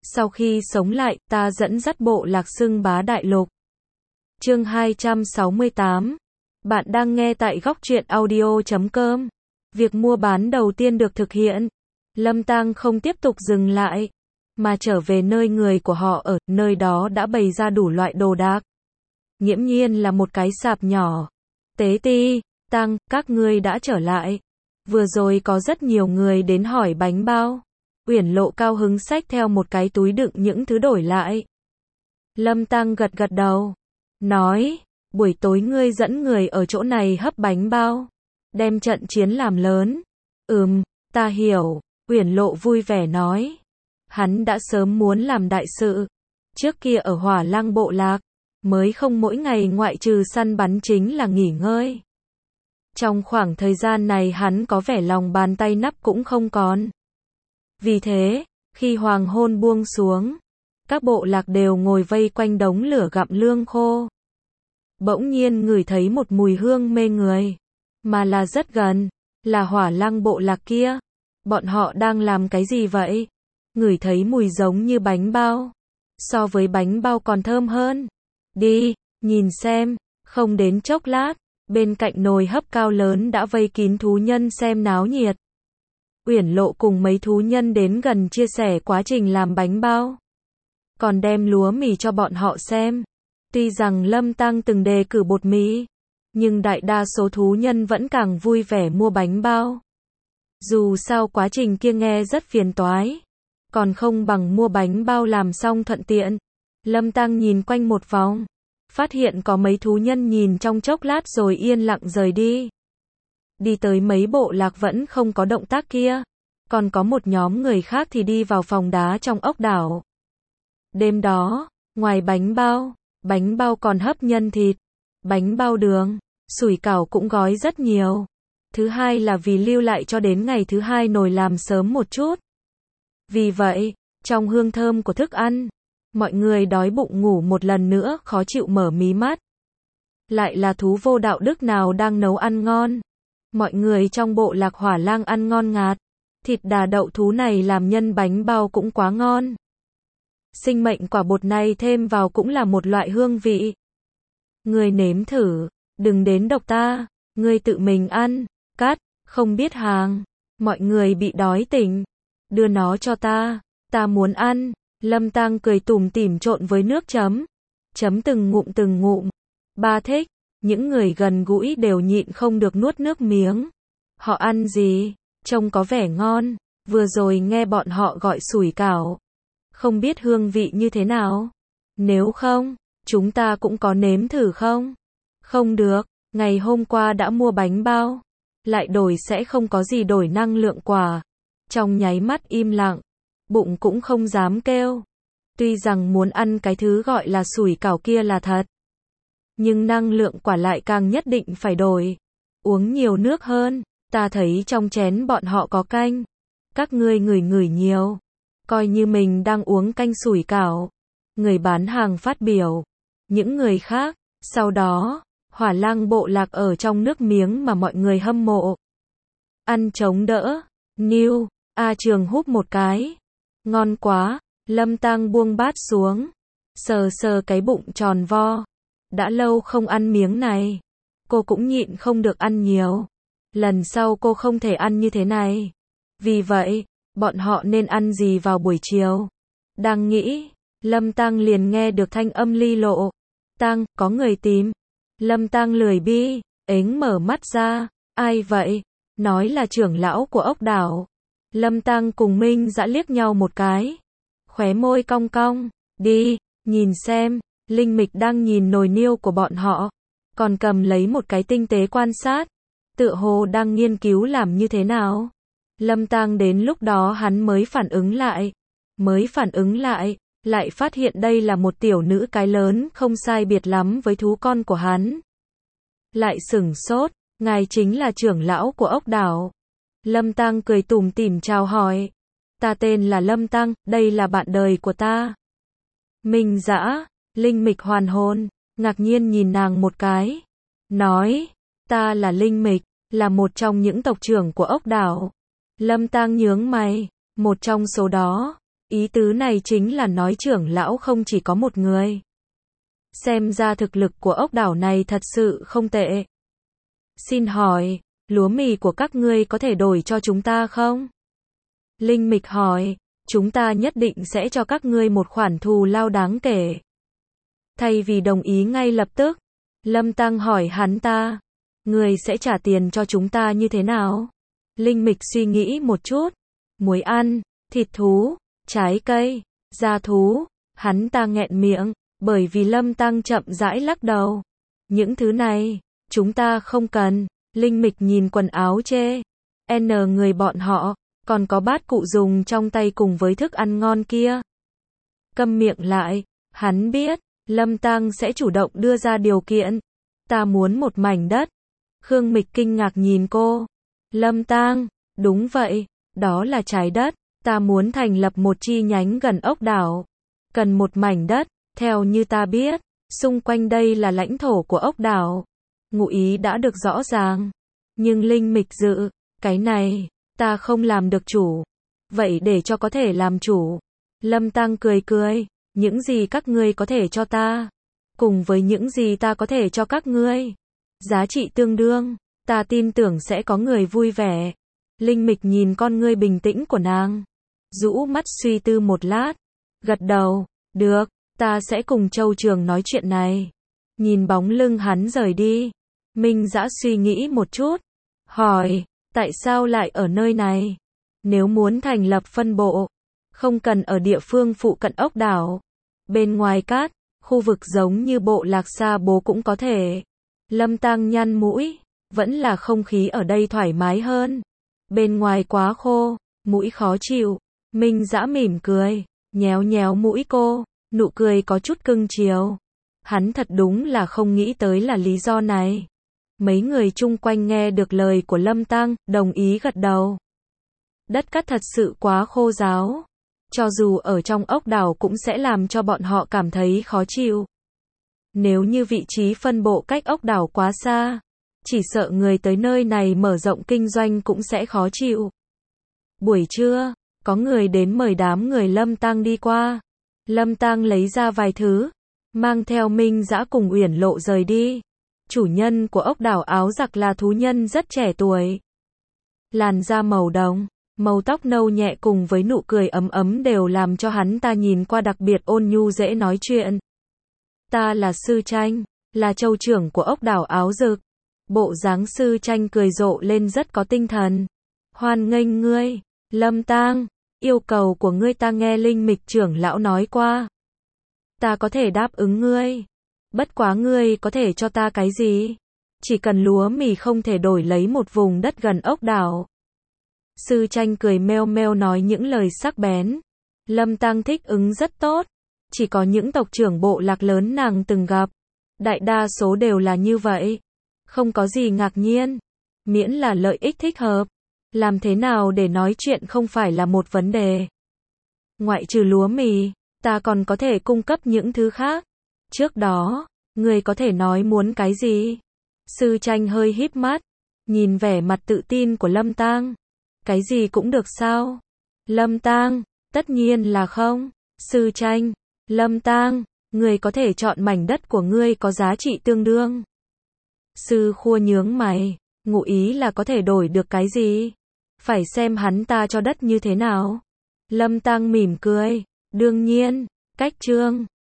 Sau khi sống lại, ta dẫn dắt bộ lạc xưng bá đại lục. Chương 268. Bạn đang nghe tại góc truyện audio.com. Việc mua bán đầu tiên được thực hiện. Lâm Tang không tiếp tục dừng lại, mà trở về nơi người của họ ở, nơi đó đã bày ra đủ loại đồ đạc. Nghiễm nhiên là một cái sạp nhỏ. Tế Ti, Tăng, các ngươi đã trở lại. Vừa rồi có rất nhiều người đến hỏi bánh bao. Uyển Lộ cao hứng xách theo một cái túi đựng những thứ đổi lại. Lâm Tăng gật gật đầu, nói, buổi tối ngươi dẫn người ở chỗ này hấp bánh bao, đem trận chiến làm lớn. Ta hiểu, Uyển Lộ vui vẻ nói. Hắn đã sớm muốn làm đại sự. Trước kia ở Hỏa Lăng bộ lạc, mới không mỗi ngày ngoại trừ săn bắn chính là nghỉ ngơi. Trong khoảng thời gian này hắn có vẻ lòng bàn tay nắp cũng không còn. Vì thế, khi hoàng hôn buông xuống, các bộ lạc đều ngồi vây quanh đống lửa gặm lương khô. Bỗng nhiên ngửi thấy một mùi hương mê người, mà là rất gần, là Hỏa Lăng bộ lạc kia. Bọn họ đang làm cái gì vậy? Ngửi thấy mùi giống như bánh bao, so với bánh bao còn thơm hơn. Đi, nhìn xem. Không đến chốc lát, bên cạnh nồi hấp cao lớn đã vây kín thú nhân xem náo nhiệt. Uyển Lộ cùng mấy thú nhân đến gần chia sẻ quá trình làm bánh bao, còn đem lúa mì cho bọn họ xem. Tuy rằng Lâm Tăng từng đề cử bột mì, nhưng đại đa số thú nhân vẫn càng vui vẻ mua bánh bao. Dù sao quá trình kia nghe rất phiền toái, còn không bằng mua bánh bao làm xong thuận tiện. Lâm Tăng nhìn quanh một vòng, phát hiện có mấy thú nhân nhìn trong chốc lát rồi yên lặng rời đi. Đi tới mấy bộ lạc vẫn không có động tác kia, còn có một nhóm người khác thì đi vào phòng đá trong ốc đảo. Đêm đó, ngoài bánh bao còn hấp nhân thịt, bánh bao đường, sủi cảo cũng gói rất nhiều. Thứ hai là vì lưu lại cho đến ngày thứ hai nồi làm sớm một chút. Vì vậy, trong hương thơm của thức ăn, mọi người đói bụng ngủ một lần nữa khó chịu mở mí mắt. Lại là thú vô đạo đức nào đang nấu ăn ngon. Mọi người trong bộ lạc Hỏa Lang ăn ngon ngạt. Thịt đà đậu thú này làm nhân bánh bao cũng quá ngon. Sinh mệnh quả bột này thêm vào cũng là một loại hương vị. Ngươi nếm thử, đừng đến độc ta, ngươi tự mình ăn. Cắt, không biết hàng. Mọi người bị đói tỉnh. Đưa nó cho ta muốn ăn. Lâm Tăng cười tủm tỉm trộn với nước chấm. Chấm từng ngụm. Ba thích. Những người gần gũi đều nhịn không được nuốt nước miếng. Họ ăn gì? Trông có vẻ ngon. Vừa rồi nghe bọn họ gọi sủi cảo. Không biết hương vị như thế nào? Nếu không, chúng ta cũng có nếm thử không? Không được, ngày hôm qua đã mua bánh bao. Lại đổi sẽ không có gì đổi năng lượng quả. Trong nháy mắt im lặng. Bụng cũng không dám kêu. Tuy rằng muốn ăn cái thứ gọi là sủi cảo kia là thật, nhưng năng lượng quả lại càng nhất định phải đổi. Uống nhiều nước hơn. Ta thấy trong chén bọn họ có canh. Các ngươi ngửi nhiều, coi như mình đang uống canh sủi cảo. Người bán hàng phát biểu. Những người khác, sau đó, Hỏa Lang bộ lạc ở trong nước miếng mà mọi người hâm mộ. Ăn chống đỡ. Niu, A Trường húp một cái. Ngon quá. Lâm Tăng buông bát xuống, sờ cái bụng tròn vo. Đã lâu không ăn miếng này. Cô cũng nhịn không được ăn nhiều. Lần sau cô không thể ăn như thế này. Vì vậy, bọn họ nên ăn gì vào buổi chiều? Đang nghĩ, Lâm Tăng liền nghe được thanh âm Ly Lộ. Tăng, có người tìm. Lâm Tăng lười bi, mở mắt ra. Ai vậy? Nói là trưởng lão của ốc đảo. Lâm Tăng cùng Minh Dã liếc nhau một cái. Khóe môi cong cong. Đi, nhìn xem. Linh Mịch đang nhìn nồi niêu của bọn họ. Còn cầm lấy một cái tinh tế quan sát. Tựa hồ đang nghiên cứu làm như thế nào. Lâm Tăng đến lúc đó hắn mới phản ứng lại. Lại phát hiện đây là một tiểu nữ cái lớn không sai biệt lắm với thú con của hắn. Lại sửng sốt. Ngài chính là trưởng lão của ốc đảo. Lâm Tăng cười tủm tỉm chào hỏi. Ta tên là Lâm Tăng, đây là bạn đời của ta. Minh Dã, Linh Mịch hoàn hồn, ngạc nhiên nhìn nàng một cái. Nói, ta là Linh Mịch, là một trong những tộc trưởng của ốc đảo. Lâm Tăng nhướng mày, một trong số đó. Ý tứ này chính là nói trưởng lão không chỉ có một người. Xem ra thực lực của ốc đảo này thật sự không tệ. Xin hỏi, lúa mì của các ngươi có thể đổi cho chúng ta không? Linh Mịch hỏi, chúng ta nhất định sẽ cho các ngươi một khoản thù lao đáng kể. Thay vì đồng ý ngay lập tức, Lâm Tăng hỏi hắn ta, ngươi sẽ trả tiền cho chúng ta như thế nào? Linh Mịch suy nghĩ một chút, muối ăn, thịt thú, trái cây, da thú, hắn ta nghẹn miệng, bởi vì Lâm Tăng chậm rãi lắc đầu. Những thứ này, chúng ta không cần. Linh Mịch nhìn quần áo chê. Người bọn họ, còn có bát cụ dùng trong tay cùng với thức ăn ngon kia. Câm miệng lại, hắn biết, Lâm Tăng sẽ chủ động đưa ra điều kiện. Ta muốn một mảnh đất. Khương Mịch kinh ngạc nhìn cô. Lâm Tăng, đúng vậy, đó là trái đất. Ta muốn thành lập một chi nhánh gần ốc đảo. Cần một mảnh đất, theo như ta biết, xung quanh đây là lãnh thổ của ốc đảo. Ngụ ý đã được rõ ràng. Nhưng Linh Mịch dự, cái này, ta không làm được chủ. Vậy để cho có thể làm chủ. Lâm Tăng cười cười, những gì các ngươi có thể cho ta, cùng với những gì ta có thể cho các ngươi, giá trị tương đương, ta tin tưởng sẽ có người vui vẻ. Linh Mịch nhìn con ngươi bình tĩnh của nàng, rũ mắt suy tư một lát, gật đầu, được, ta sẽ cùng Châu Trường nói chuyện này. Nhìn bóng lưng hắn rời đi, Minh Dã suy nghĩ một chút, hỏi, tại sao lại ở nơi này? Nếu muốn thành lập phân bộ, không cần ở địa phương phụ cận ốc đảo. Bên ngoài cát, khu vực giống như bộ lạc Sa Bố cũng có thể. Lâm Tăng nhăn mũi, vẫn là không khí ở đây thoải mái hơn. Bên ngoài quá khô, mũi khó chịu. Minh Dã mỉm cười, nhéo nhéo mũi cô, nụ cười có chút cưng chiều. Hắn thật đúng là không nghĩ tới là lý do này. Mấy người chung quanh nghe được lời của Lâm Tăng, đồng ý gật đầu. Đất cát thật sự quá khô ráo. Cho dù ở trong ốc đảo cũng sẽ làm cho bọn họ cảm thấy khó chịu. Nếu như vị trí phân bộ cách ốc đảo quá xa, chỉ sợ người tới nơi này mở rộng kinh doanh cũng sẽ khó chịu. Buổi trưa, có người đến mời đám người Lâm Tăng đi qua. Lâm Tăng lấy ra vài thứ, mang theo Minh Dã cùng Uyển Lộ rời đi. Chủ nhân của ốc đảo áo giặc là thú nhân rất trẻ tuổi. Làn da màu đồng, màu tóc nâu nhẹ cùng với nụ cười ấm ấm đều làm cho hắn ta nhìn qua đặc biệt ôn nhu dễ nói chuyện. Ta là Sư Tranh, là châu trưởng của ốc đảo áo rực. Bộ dáng Sư Tranh cười rộ lên rất có tinh thần. Hoan nghênh ngươi, Lâm Tăng, yêu cầu của ngươi ta nghe Linh Mịch trưởng lão nói qua. Ta có thể đáp ứng ngươi. Bất quá ngươi có thể cho ta cái gì? Chỉ cần lúa mì không thể đổi lấy một vùng đất gần ốc đảo. Sư Tranh cười meo meo nói những lời sắc bén. Lâm Tăng thích ứng rất tốt. Chỉ có những tộc trưởng bộ lạc lớn nàng từng gặp. Đại đa số đều là như vậy. Không có gì ngạc nhiên. Miễn là lợi ích thích hợp. Làm thế nào để nói chuyện không phải là một vấn đề. Ngoại trừ lúa mì, ta còn có thể cung cấp những thứ khác. Trước đó, người có thể nói muốn cái gì? Sư Tranh hơi híp mắt, nhìn vẻ mặt tự tin của Lâm Tăng. Cái gì cũng được sao? Lâm Tăng, tất nhiên là không. Sư Tranh, Lâm Tăng, người có thể chọn mảnh đất của ngươi có giá trị tương đương. Sư Khua nhướng mày, ngụ ý là có thể đổi được cái gì? Phải xem hắn ta cho đất như thế nào. Lâm Tăng mỉm cười, đương nhiên, cách chương.